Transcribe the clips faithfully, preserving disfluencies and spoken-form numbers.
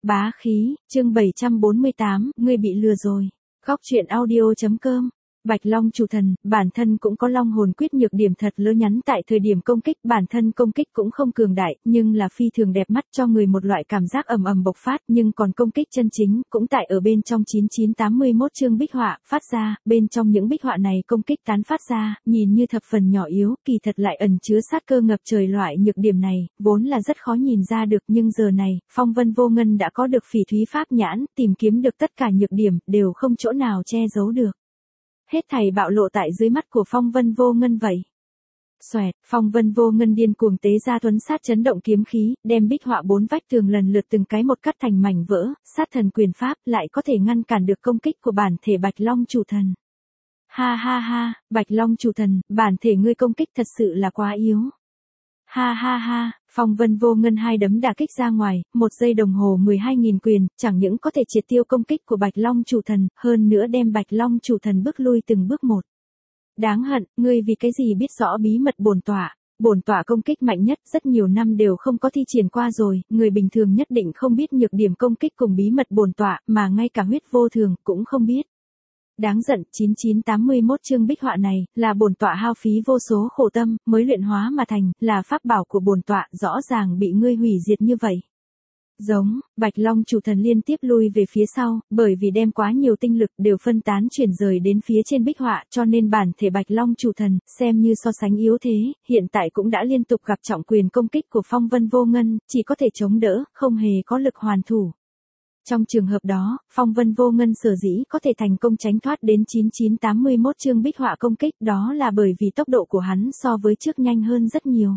Bá khí, chương bảy trăm bốn mươi tám, ngươi bị lừa rồi. Góc truyện audio.com. Bạch Long chủ thần, bản thân cũng có long hồn quyết nhược điểm thật lớn nhắn tại thời điểm công kích, bản thân công kích cũng không cường đại, nhưng là phi thường đẹp mắt cho người một loại cảm giác ầm ầm bộc phát, nhưng còn công kích chân chính, cũng tại ở bên trong chín chín tám mươi mốt chương bích họa, phát ra, bên trong những bích họa này công kích tán phát ra, nhìn như thập phần nhỏ yếu, kỳ thật lại ẩn chứa sát cơ ngập trời loại nhược điểm này, vốn là rất khó nhìn ra được, nhưng giờ này, Phong Vân Vô Ngân đã có được phỉ thúy pháp nhãn, tìm kiếm được tất cả nhược điểm, đều không chỗ nào che giấu được. Hết thảy bạo lộ tại dưới mắt của Phong Vân Vô Ngân vậy. Xoẹt, Phong Vân Vô Ngân điên cuồng tế ra thuấn sát chấn động kiếm khí, đem bích họa bốn vách tường lần lượt từng cái một cắt thành mảnh vỡ, sát thần quyền pháp lại có thể ngăn cản được công kích của bản thể Bạch Long chủ thần. Ha ha ha, Bạch Long chủ thần, bản thể ngươi công kích thật sự là quá yếu. Ha ha ha, Phong Vân Vô Ngân hai đấm đả kích ra ngoài, một giây đồng hồ mười hai nghìn quyền, chẳng những có thể triệt tiêu công kích của Bạch Long chủ thần, hơn nữa đem Bạch Long chủ thần bước lui từng bước một. Đáng hận, ngươi vì cái gì biết rõ bí mật bổn tọa, bổn tọa công kích mạnh nhất rất nhiều năm đều không có thi triển qua rồi, người bình thường nhất định không biết nhược điểm công kích cùng bí mật bổn tọa, mà ngay cả huyết vô thường cũng không biết. Đáng giận, chín chín tám mươi mốt chương bích họa này, là bổn tọa hao phí vô số khổ tâm, mới luyện hóa mà thành, là pháp bảo của bổn tọa, rõ ràng bị ngươi hủy diệt như vậy. Giống, Bạch Long chủ thần liên tiếp lui về phía sau, bởi vì đem quá nhiều tinh lực đều phân tán chuyển rời đến phía trên bích họa, cho nên bản thể Bạch Long chủ thần, xem như so sánh yếu thế, hiện tại cũng đã liên tục gặp trọng quyền công kích của Phong Vân Vô Ngân, chỉ có thể chống đỡ, không hề có lực hoàn thủ. Trong trường hợp đó, Phong Vân Vô Ngân sở dĩ có thể thành công tránh thoát đến chín chín tám mươi mốt chương bích họa công kích, đó là bởi vì tốc độ của hắn so với trước nhanh hơn rất nhiều.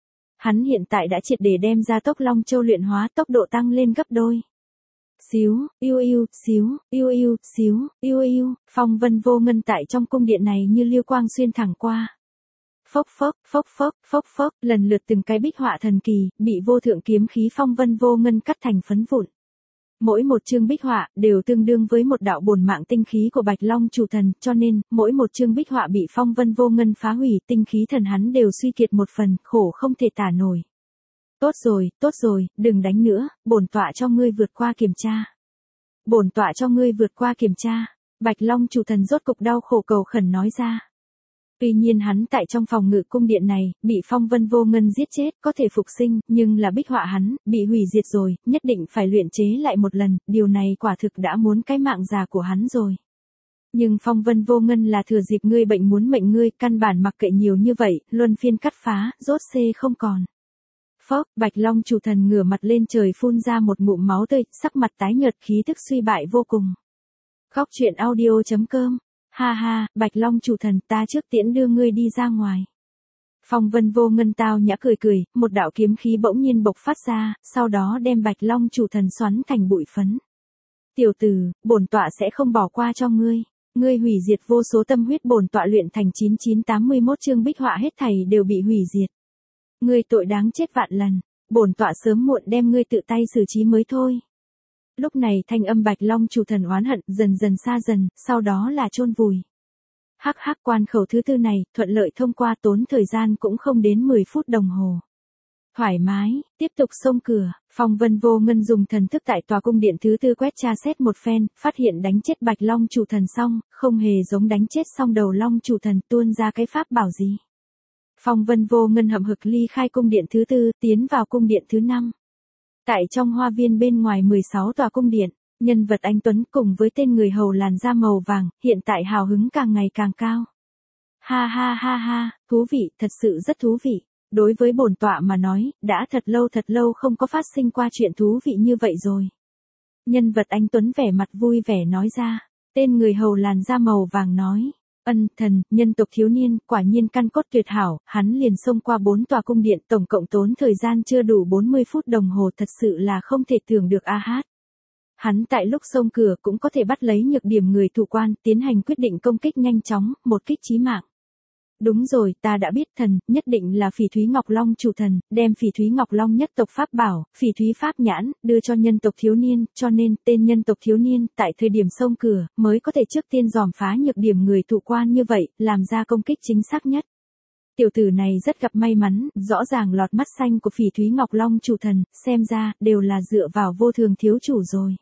Hắn hiện tại đã triệt để đem ra tốc Long Châu luyện hóa, tốc độ tăng lên gấp đôi. Xíu, yêu yêu, xíu, yêu yêu, xíu, yêu yêu, Phong Vân Vô Ngân tại trong cung điện này như liêu quang xuyên thẳng qua. Phốc phốc, phốc phốc, phốc phốc, lần lượt từng cái bích họa thần kỳ, bị vô thượng kiếm khí Phong Vân Vô Ngân cắt thành phấn vụn. Mỗi một chương bích họa đều tương đương với một đạo bổn mạng tinh khí của Bạch Long chủ thần, cho nên, mỗi một chương bích họa bị Phong Vân Vô Ngân phá hủy, tinh khí thần hắn đều suy kiệt một phần, khổ không thể tả nổi. Tốt rồi, tốt rồi, đừng đánh nữa, bổn tọa cho ngươi vượt qua kiểm tra. Bổn tọa cho ngươi vượt qua kiểm tra. Bạch Long chủ thần rốt cục đau khổ cầu khẩn nói ra. Tuy nhiên hắn tại trong phòng ngự cung điện này, bị Phong Vân Vô Ngân giết chết, có thể phục sinh, nhưng là bích họa hắn, bị hủy diệt rồi, nhất định phải luyện chế lại một lần, điều này quả thực đã muốn cái mạng già của hắn rồi. Nhưng Phong Vân Vô Ngân là thừa dịp ngươi bệnh muốn mệnh ngươi, căn bản mặc kệ nhiều như vậy, luân phiên cắt phá, rốt xê không còn. Phốc, Bạch Long chủ thần ngửa mặt lên trời phun ra một ngụm máu tươi, sắc mặt tái nhợt, khí tức suy bại vô cùng. Góc truyện audio.com. Ha ha, Bạch Long chủ thần, ta trước tiễn đưa ngươi đi ra ngoài. Phong Vân Vô Ngân tao nhã cười cười, một đạo kiếm khí bỗng nhiên bộc phát ra, sau đó đem Bạch Long chủ thần xoắn thành bụi phấn. Tiểu tử, bổn tọa sẽ không bỏ qua cho ngươi. Ngươi hủy diệt vô số tâm huyết bổn tọa luyện thành chín chín tám mươi mốt chương bích họa hết thảy đều bị hủy diệt. Ngươi tội đáng chết vạn lần, bổn tọa sớm muộn đem ngươi tự tay xử trí mới thôi. Lúc này thanh âm Bạch Long chủ thần oán hận dần dần xa dần, sau đó là chôn vùi. Hắc hắc, quan khẩu thứ tư này, thuận lợi thông qua, tốn thời gian cũng không đến mười phút đồng hồ. Thoải mái, tiếp tục xông cửa, Phong Vân Vô Ngân dùng thần thức tại tòa cung điện thứ tư quét tra xét một phen, phát hiện đánh chết Bạch Long chủ thần xong, không hề giống đánh chết xong đầu Long chủ thần tuôn ra cái pháp bảo gì. Phong Vân Vô Ngân hậm hực ly khai cung điện thứ tư, tiến vào cung điện thứ năm. Tại trong hoa viên bên ngoài mười sáu tòa cung điện, nhân vật anh Tuấn cùng với tên người hầu làn da màu vàng, hiện tại hào hứng càng ngày càng cao. Ha ha ha ha, thú vị, thật sự rất thú vị. Đối với bổn tọa mà nói, đã thật lâu thật lâu không có phát sinh qua chuyện thú vị như vậy rồi. Nhân vật anh Tuấn vẻ mặt vui vẻ nói ra, tên người hầu làn da màu vàng nói. Ân, thần, nhân tộc thiếu niên, quả nhiên căn cốt tuyệt hảo, hắn liền xông qua bốn tòa cung điện, tổng cộng tốn thời gian chưa đủ bốn mươi phút đồng hồ, thật sự là không thể tưởng được a hát. Hắn tại lúc xông cửa cũng có thể bắt lấy nhược điểm người thủ quan, tiến hành quyết định công kích nhanh chóng, một kích chí mạng. Đúng rồi, ta đã biết thần, nhất định là Phỉ Thúy Ngọc Long chủ thần, đem Phỉ Thúy Ngọc Long nhất tộc pháp bảo, Phỉ Thúy pháp nhãn, đưa cho nhân tộc thiếu niên, cho nên, tên nhân tộc thiếu niên, tại thời điểm xông cửa, mới có thể trước tiên dòm phá nhược điểm người thụ quan như vậy, làm ra công kích chính xác nhất. Tiểu tử này rất gặp may mắn, rõ ràng lọt mắt xanh của Phỉ Thúy Ngọc Long chủ thần, xem ra, đều là dựa vào vô thường thiếu chủ rồi.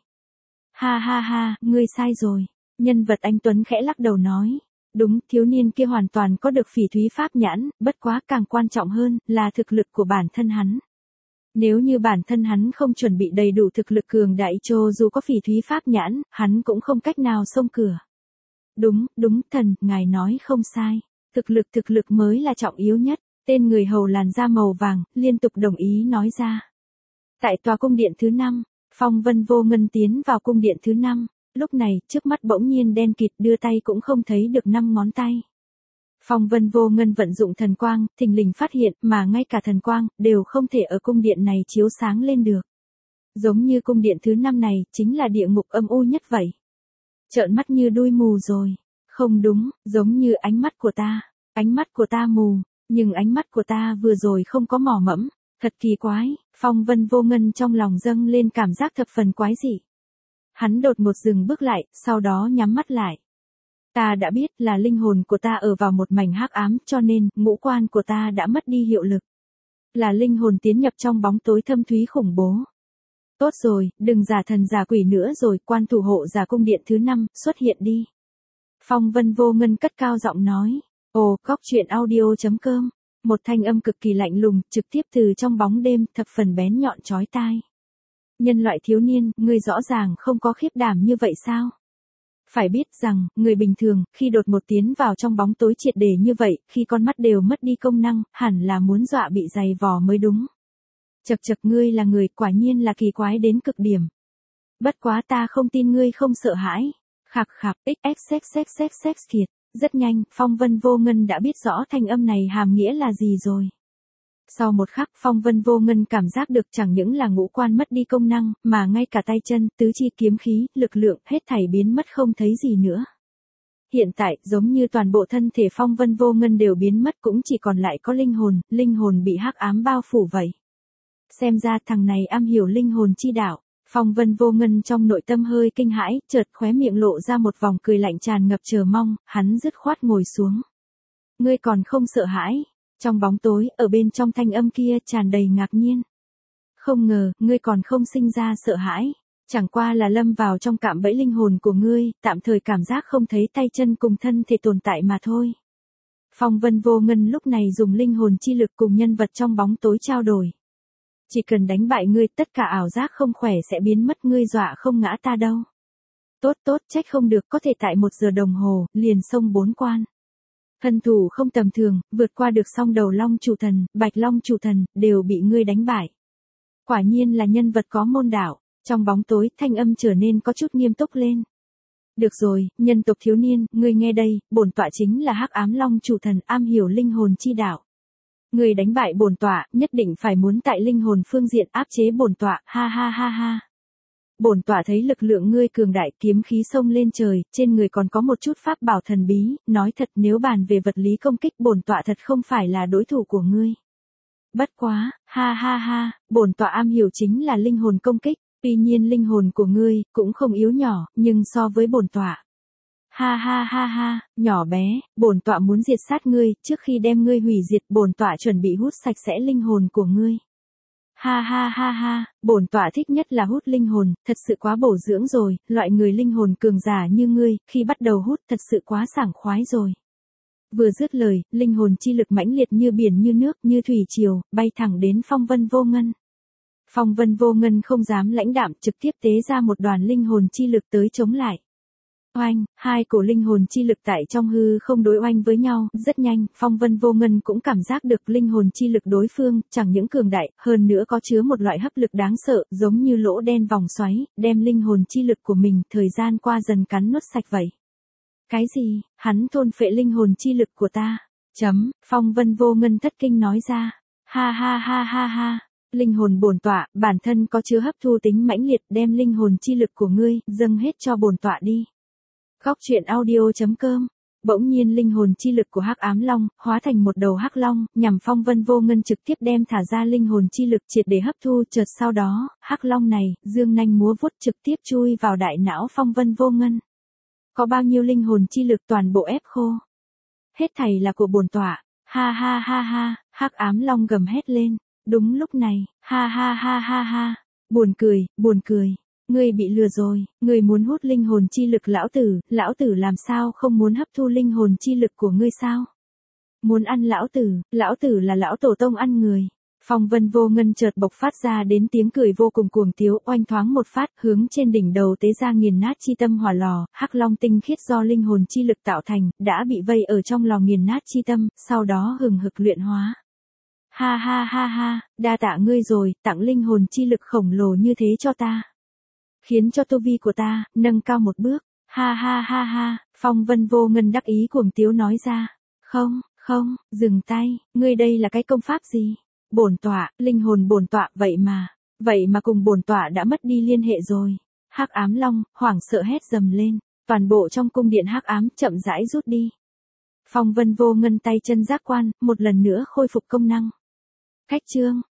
Ha ha ha, ngươi sai rồi. Nhân vật anh Tuấn khẽ lắc đầu nói. Đúng, thiếu niên kia hoàn toàn có được Phỉ Thúy Pháp nhãn, bất quá càng quan trọng hơn, là thực lực của bản thân hắn. Nếu như bản thân hắn không chuẩn bị đầy đủ thực lực cường đại cho dù có Phỉ Thúy Pháp nhãn, hắn cũng không cách nào xông cửa. Đúng, đúng, thần, ngài nói không sai. Thực lực thực lực mới là trọng yếu nhất, tên người hầu làn da màu vàng, liên tục đồng ý nói ra. Tại tòa cung điện thứ năm, Phong Vân Vô Ngân tiến vào cung điện thứ năm, lúc này, trước mắt bỗng nhiên đen kịt đưa tay cũng không thấy được năm ngón tay. Phong Vân Vô Ngân vận dụng thần quang, thình lình phát hiện mà ngay cả thần quang, đều không thể ở cung điện này chiếu sáng lên được. Giống như cung điện thứ năm này, chính là địa ngục âm u nhất vậy. Trợn mắt như đuôi mù rồi. Không đúng, giống như ánh mắt của ta. Ánh mắt của ta mù, nhưng ánh mắt của ta vừa rồi không có mỏ mẫm. Thật kỳ quái, Phong Vân Vô Ngân trong lòng dâng lên cảm giác thập phần quái dị. Hắn đột ngột dừng bước lại, sau đó nhắm mắt lại. Ta đã biết là linh hồn của ta ở vào một mảnh hắc ám, cho nên, ngũ quan của ta đã mất đi hiệu lực. Là linh hồn tiến nhập trong bóng tối thâm thúy khủng bố. Tốt rồi, đừng giả thần giả quỷ nữa rồi, quan thủ hộ giả cung điện thứ năm, xuất hiện đi. Phong Vân Vô Ngân cất cao giọng nói. Ồ, cóc truyện audio chấm com. Một thanh âm cực kỳ lạnh lùng, trực tiếp từ trong bóng đêm, thập phần bén nhọn chói tai. Nhân loại thiếu niên, ngươi rõ ràng không có khiếp đảm như vậy sao? Phải biết rằng, người bình thường, khi đột một tiến vào trong bóng tối triệt để như vậy, khi con mắt đều mất đi công năng, hẳn là muốn dọa bị giày vò mới đúng. Chậc chậc, ngươi là người, quả nhiên là kỳ quái đến cực điểm. Bất quá ta không tin ngươi không sợ hãi. Khạc khạc, xxxxxx kiệt. Rất nhanh, Phong Vân Vô Ngân đã biết rõ thanh âm này hàm nghĩa là gì rồi. Sau một khắc, Phong Vân Vô Ngân cảm giác được chẳng những là ngũ quan mất đi công năng, mà ngay cả tay chân, tứ chi kiếm khí, lực lượng, hết thảy biến mất không thấy gì nữa. Hiện tại, giống như toàn bộ thân thể Phong Vân Vô Ngân đều biến mất, cũng chỉ còn lại có linh hồn, linh hồn bị hắc ám bao phủ vậy. Xem ra thằng này am hiểu linh hồn chi đạo. Phong Vân Vô Ngân trong nội tâm hơi kinh hãi, chợt khóe miệng lộ ra một vòng cười lạnh tràn ngập chờ mong, hắn dứt khoát ngồi xuống. Ngươi còn không sợ hãi? Trong bóng tối, ở bên trong thanh âm kia tràn đầy ngạc nhiên. Không ngờ, ngươi còn không sinh ra sợ hãi. Chẳng qua là lâm vào trong cạm bẫy linh hồn của ngươi, tạm thời cảm giác không thấy tay chân cùng thân thể tồn tại mà thôi. Phong Vân Vô Ngân lúc này dùng linh hồn chi lực cùng nhân vật trong bóng tối trao đổi. Chỉ cần đánh bại ngươi, tất cả ảo giác không khỏe sẽ biến mất, ngươi dọa không ngã ta đâu. Tốt tốt, trách không được, có thể tại một giờ đồng hồ, liền xông bốn quan. Thân thủ không tầm thường, vượt qua được song đầu Long chủ thần, Bạch Long chủ thần, đều bị ngươi đánh bại. Quả nhiên là nhân vật có môn đạo. Trong bóng tối, thanh âm trở nên có chút nghiêm túc lên. Được rồi, nhân tộc thiếu niên, ngươi nghe đây, bổn tọa chính là Hắc Ám Long chủ thần, am hiểu linh hồn chi đạo. Ngươi đánh bại bổn tọa, nhất định phải muốn tại linh hồn phương diện áp chế bổn tọa, ha ha ha ha. Bổn tọa thấy lực lượng ngươi cường đại, kiếm khí xông lên trời, trên người còn có một chút pháp bảo thần bí, nói thật nếu bàn về vật lý công kích bổn tọa thật không phải là đối thủ của ngươi. Bất quá, ha ha ha, bổn tọa am hiểu chính là linh hồn công kích, tuy nhiên linh hồn của ngươi cũng không yếu nhỏ, nhưng so với bổn tọa. Ha ha ha ha, nhỏ bé, bổn tọa muốn diệt sát ngươi, trước khi đem ngươi hủy diệt, bổn tọa chuẩn bị hút sạch sẽ linh hồn của ngươi. Ha ha ha ha, bổn tọa thích nhất là hút linh hồn, thật sự quá bổ dưỡng rồi, loại người linh hồn cường giả như ngươi, khi bắt đầu hút thật sự quá sảng khoái rồi. Vừa dứt lời, linh hồn chi lực mãnh liệt như biển như nước, như thủy triều, bay thẳng đến Phong Vân Vô Ngân. Phong Vân Vô Ngân không dám lãnh đạm, trực tiếp tế ra một đoàn linh hồn chi lực tới chống lại. Oanh, hai cổ linh hồn chi lực tại trong hư không đối oanh với nhau, rất nhanh, Phong Vân Vô Ngân cũng cảm giác được linh hồn chi lực đối phương, chẳng những cường đại, hơn nữa có chứa một loại hấp lực đáng sợ, giống như lỗ đen vòng xoáy, đem linh hồn chi lực của mình, thời gian qua dần cắn nuốt sạch vậy. Cái gì, hắn thôn phệ linh hồn chi lực của ta? Chấm, Phong Vân Vô Ngân thất kinh nói ra. Ha ha ha ha ha. Linh hồn bổn tọa, bản thân có chứa hấp thu tính mãnh liệt, đem linh hồn chi lực của ngươi, dâng hết cho bổn tọa đi. Góc truyện audio chấm com. Bỗng nhiên linh hồn chi lực của Hắc Ám Long, hóa thành một đầu Hắc Long, nhằm Phong Vân Vô Ngân trực tiếp đem thả ra linh hồn chi lực triệt để hấp thu, chợt sau đó, Hắc Long này, dương nanh múa vuốt trực tiếp chui vào đại não Phong Vân Vô Ngân. Có bao nhiêu linh hồn chi lực toàn bộ ép khô. Hết thảy là của bổn tọa. Ha ha ha ha, Hắc ám long gầm hét lên. Đúng lúc này, ha ha ha ha ha, buồn cười, buồn cười. Ngươi bị lừa rồi, ngươi muốn hút linh hồn chi lực lão tử, lão tử làm sao không muốn hấp thu linh hồn chi lực của ngươi sao? Muốn ăn lão tử, lão tử là lão tổ tông ăn người. Phong Vân Vô Ngân chợt bộc phát ra đến tiếng cười vô cùng cuồng tiếu, oanh thoáng một phát, hướng trên đỉnh đầu tế ra nghiền nát chi tâm hỏa lò, hắc long tinh khiết do linh hồn chi lực tạo thành, đã bị vây ở trong lò nghiền nát chi tâm, sau đó hừng hực luyện hóa. Ha ha ha ha, đa tạ ngươi rồi, tặng linh hồn chi lực khổng lồ như thế cho ta. Khiến cho tu vi của ta, nâng cao một bước. Ha ha ha ha, Phong Vân Vô Ngân đắc ý cuồng tiếu nói ra. Không, không, dừng tay, ngươi đây là cái công pháp gì? Bổn tọa, linh hồn bổn tọa, vậy mà, vậy mà cùng bổn tọa đã mất đi liên hệ rồi. Hắc ám long, hoảng sợ hét dầm lên, toàn bộ trong cung điện hắc ám chậm rãi rút đi. Phong Vân Vô Ngân tay chân giác quan, một lần nữa khôi phục công năng. Cách chương